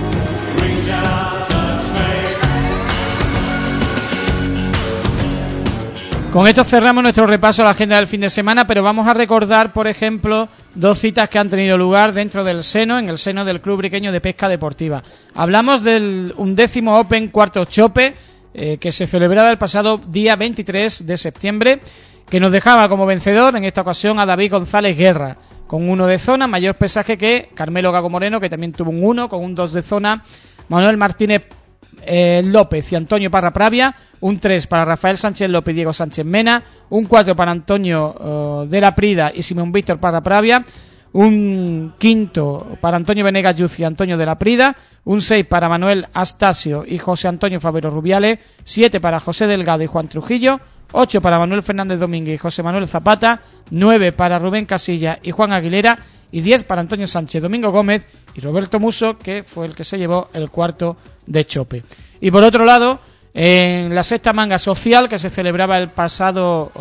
Con esto cerramos nuestro repaso a la agenda del fin de semana, pero vamos a recordar, por ejemplo, 2 citas que han tenido lugar dentro del seno, en el seno del Club Ubriqueño de Pesca Deportiva. Hablamos del 11º Open Cuarto Chope, que se celebraba el pasado día 23 de septiembre, que nos dejaba como vencedor en esta ocasión a David González Guerra, con 1 de zona, mayor pesaje que Carmelo Gago Moreno, que también tuvo un 1, con un 2 de zona, Manuel Martínez López y Antonio Parra Pravia, un 3 para Rafael Sánchez López y Diego Sánchez Mena, un 4 para Antonio de la Prida y Simón Víctor Parra Pravia, un 5 para Antonio Venegas Yuz y Antonio de la Prida, un 6 para Manuel Astasio y José Antonio Favero Rubiales, 7 para José Delgado y Juan Trujillo, 8 para Manuel Fernández Domínguez y José Manuel Zapata, 9 para Rubén Casilla y Juan Aguilera, y 10 para Antonio Sánchez, Domingo Gómez y Roberto Muso, que fue el que se llevó el cuarto de chope. Y por otro lado, en la sexta manga social, que se celebraba el pasado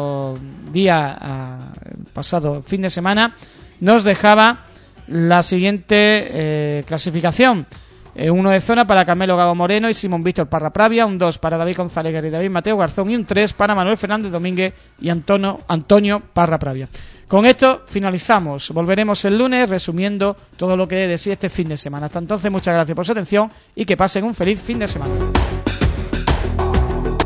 pasado fin de semana, nos dejaba la siguiente clasificación. 1 de zona para Carmelo Gago Moreno y Simón Víctor Parra Pravia, un 2 para David González Guerra y David Mateo Garzón, y un 3 para Manuel Fernández Domínguez y Antonio Parra Pravia. Con esto finalizamos. Volveremos el lunes resumiendo todo lo que dé de sí este fin de semana. Hasta entonces, muchas gracias por su atención y que pasen un feliz fin de semana.